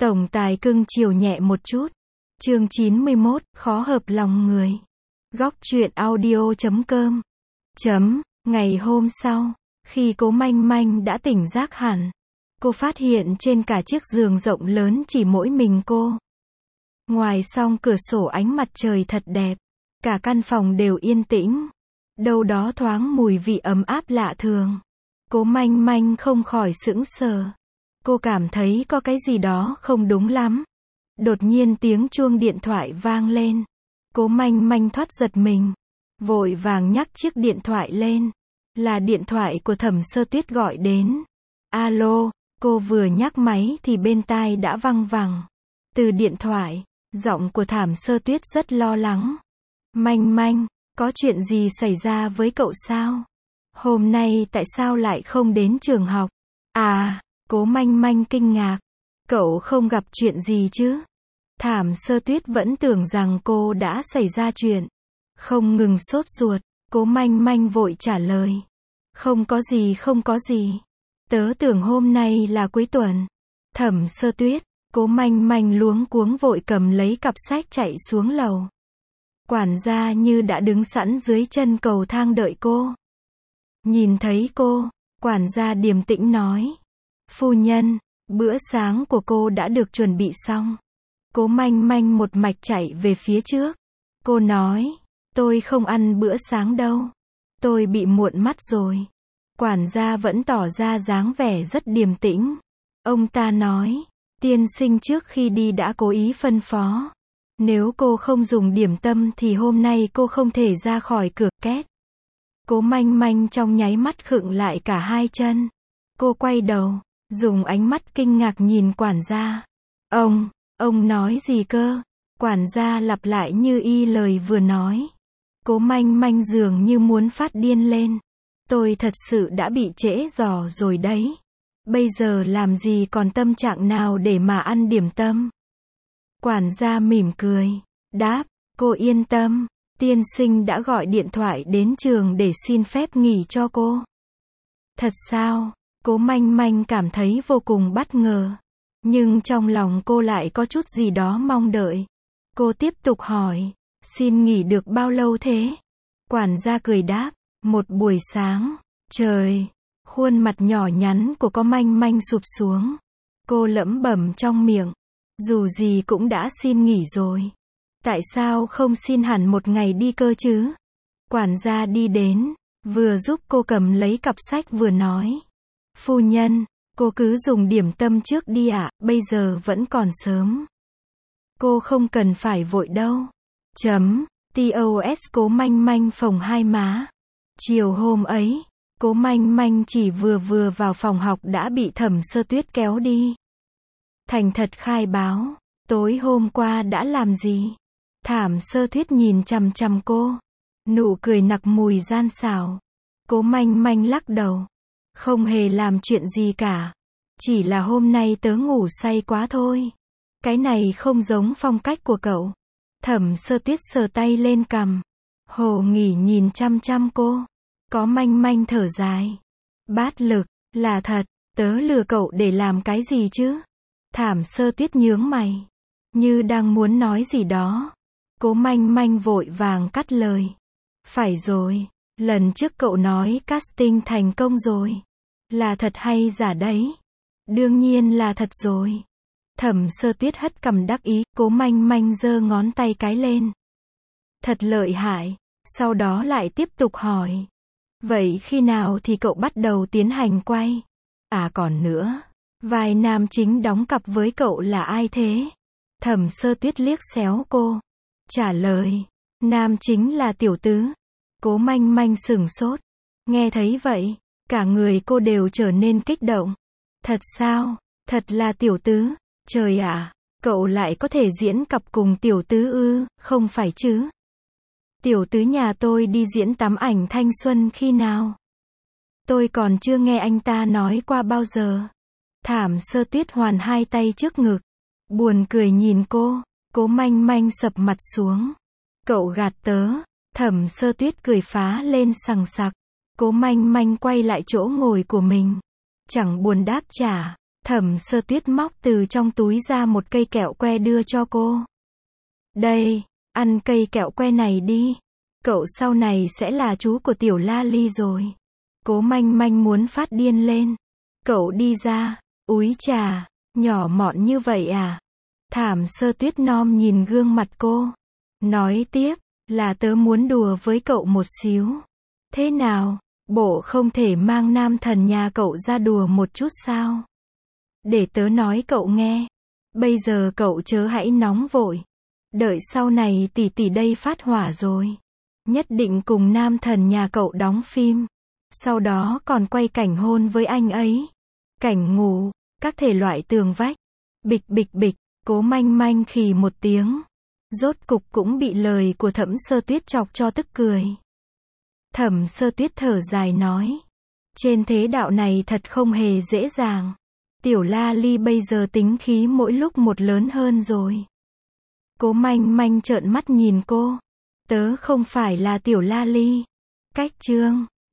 Tổng tài cưng chiều nhẹ một chút. Chương 91, khó hợp lòng người. Góc truyện audio.com. Ngày hôm sau, khi Cố Manh Manh đã tỉnh giấc hẳn, cô phát hiện trên cả chiếc giường rộng lớn chỉ mỗi mình cô. Ngoài song cửa sổ ánh mặt trời thật đẹp, cả căn phòng đều yên tĩnh. Đâu đó thoáng mùi vị ấm áp lạ thường. Cố Manh Manh không khỏi sững sờ. Cô cảm thấy có cái gì đó không đúng lắm. Đột nhiên tiếng chuông điện thoại vang lên. Cố Manh Manh thoát giật mình, vội vàng nhấc chiếc điện thoại lên. Là điện thoại của Thẩm Sơ Tuyết gọi đến. Alo, cô vừa nhấc máy thì bên tai đã văng vẳng. Từ điện thoại, giọng của Thẩm Sơ Tuyết rất lo lắng. Manh Manh, có chuyện gì xảy ra với cậu sao? Hôm nay tại sao lại không đến trường học? À, Cố Manh Manh kinh ngạc. Cậu không gặp chuyện gì chứ? Thẩm Sơ Tuyết vẫn tưởng rằng cô đã xảy ra chuyện. Không ngừng sốt ruột, Cố Manh Manh vội trả lời. Không có gì, không có gì. Tớ tưởng hôm nay là cuối tuần. Thẩm Sơ Tuyết, Cố Manh Manh luống cuống vội cầm lấy cặp sách chạy xuống lầu. Quản gia như đã đứng sẵn dưới chân cầu thang đợi cô. Nhìn thấy cô, quản gia điềm tĩnh nói. Phu nhân, bữa sáng của cô đã được chuẩn bị xong. Cố Manh Manh một mạch chạy về phía trước. Cô nói, tôi không ăn bữa sáng đâu. Tôi bị muộn mắt rồi. Quản gia vẫn tỏ ra dáng vẻ rất điềm tĩnh. Ông ta nói, tiên sinh trước khi đi đã cố ý phân phó. Nếu cô không dùng điểm tâm thì hôm nay cô không thể ra khỏi cửa. Két. Cố Manh Manh trong nháy mắt khựng lại cả hai chân. Cô quay đầu, dùng ánh mắt kinh ngạc nhìn quản gia. Ông nói gì cơ? Quản gia lặp lại như y lời vừa nói. Cố Manh Manh dường như muốn phát điên lên. Tôi thật sự đã bị trễ giờ rồi đấy. Bây giờ làm gì còn tâm trạng nào để mà ăn điểm tâm? Quản gia mỉm cười, đáp, cô yên tâm, tiên sinh đã gọi điện thoại đến trường để xin phép nghỉ cho cô. Thật sao? Cố Manh Manh cảm thấy vô cùng bất ngờ. Nhưng trong lòng cô lại có chút gì đó mong đợi. Cô tiếp tục hỏi, xin nghỉ được bao lâu thế? Quản gia cười đáp, một buổi sáng. Trời! Khuôn mặt nhỏ nhắn của Cố Manh Manh sụp xuống. Cô lẩm bẩm trong miệng. Dù gì cũng đã xin nghỉ rồi. Tại sao không xin hẳn một ngày đi cơ chứ? Quản gia đi đến, vừa giúp cô cầm lấy cặp sách vừa nói. Phu nhân, cô cứ dùng điểm tâm trước đi ạ, bây giờ vẫn còn sớm. Cô không cần phải vội đâu. TOS Cố Manh Manh phồng hai má. Chiều hôm ấy, Cố Manh Manh chỉ vừa vào phòng học đã bị Thẩm Sơ Tuyết kéo đi. Thành thật khai báo, tối hôm qua đã làm gì? Thẩm Sơ Tuyết nhìn chằm chằm cô. Nụ cười nặc mùi gian xảo. Cố Manh Manh lắc đầu. Không hề làm chuyện gì cả. Chỉ là hôm nay tớ ngủ say quá thôi. Cái này không giống phong cách của cậu. Thẩm Sơ Tuyết sờ tay lên cằm. Hồ nghỉ nhìn chăm chăm cô. Cố Manh Manh thở dài. Bát lực, là thật, tớ lừa cậu để làm cái gì chứ? Thẩm Sơ Tuyết nhướng mày. Như đang muốn nói gì đó. Cố Manh Manh vội vàng cắt lời. Phải rồi, lần trước cậu nói casting thành công rồi. Là thật hay giả đấy? Đương nhiên là thật rồi. Thẩm Sơ Tuyết hất cằm đắc ý. Cố Manh Manh giơ ngón tay cái lên. Thật lợi hại. Sau đó lại tiếp tục hỏi. Vậy khi nào thì cậu bắt đầu tiến hành quay? À còn nữa, vai nam chính đóng cặp với cậu là ai thế? Thẩm Sơ Tuyết liếc xéo cô. Trả lời, nam chính là Tiểu Tứ. Cố Manh Manh sửng sốt. Nghe thấy vậy, cả người cô đều trở nên kích động. Thật sao? Thật là Tiểu Tứ? Trời ạ, cậu lại có thể diễn cặp cùng Tiểu Tứ ư? Không phải chứ? Tiểu Tứ nhà tôi đi diễn tắm ảnh thanh xuân khi nào? Tôi còn chưa nghe anh ta nói qua bao giờ. Thẩm Sơ Tuyết hoàn hai tay trước ngực. Buồn cười nhìn cô. Cố Manh Manh sập mặt xuống. Cậu gạt tớ. Thẩm Sơ Tuyết cười phá lên sằng sặc. Cố Manh Manh quay lại chỗ ngồi của mình. Chẳng buồn đáp trả. Thẩm Sơ Tuyết móc từ trong túi ra một cây kẹo que đưa cho cô. Đây, ăn cây kẹo que này đi. Cậu sau này sẽ là chú của Tiểu La Ly rồi. Cố Manh Manh muốn phát điên lên. Cậu đi ra, úi chà, nhỏ mọn như vậy à? Thẩm Sơ Tuyết nom nhìn gương mặt cô. Nói tiếp, là tớ muốn đùa với cậu một xíu. Thế nào, bộ không thể mang nam thần nhà cậu ra đùa một chút sao? Để tớ nói cậu nghe. Bây giờ cậu chớ hãy nóng vội. Đợi sau này tỷ tỷ đây phát hỏa rồi. Nhất định cùng nam thần nhà cậu đóng phim. Sau đó còn quay cảnh hôn với anh ấy. Cảnh ngủ, các thể loại tường vách. Bịch bịch bịch, Cố Manh Manh khì một tiếng. Rốt cục cũng bị lời của Thẩm Sơ Tuyết chọc cho tức cười. Thẩm Sơ Tuyết thở dài nói. Trên thế đạo này thật không hề dễ dàng. Tiểu La Ly bây giờ tính khí mỗi lúc một lớn hơn rồi. Cố Manh Manh trợn mắt nhìn cô. Tớ không phải là Tiểu La Ly. Cách chương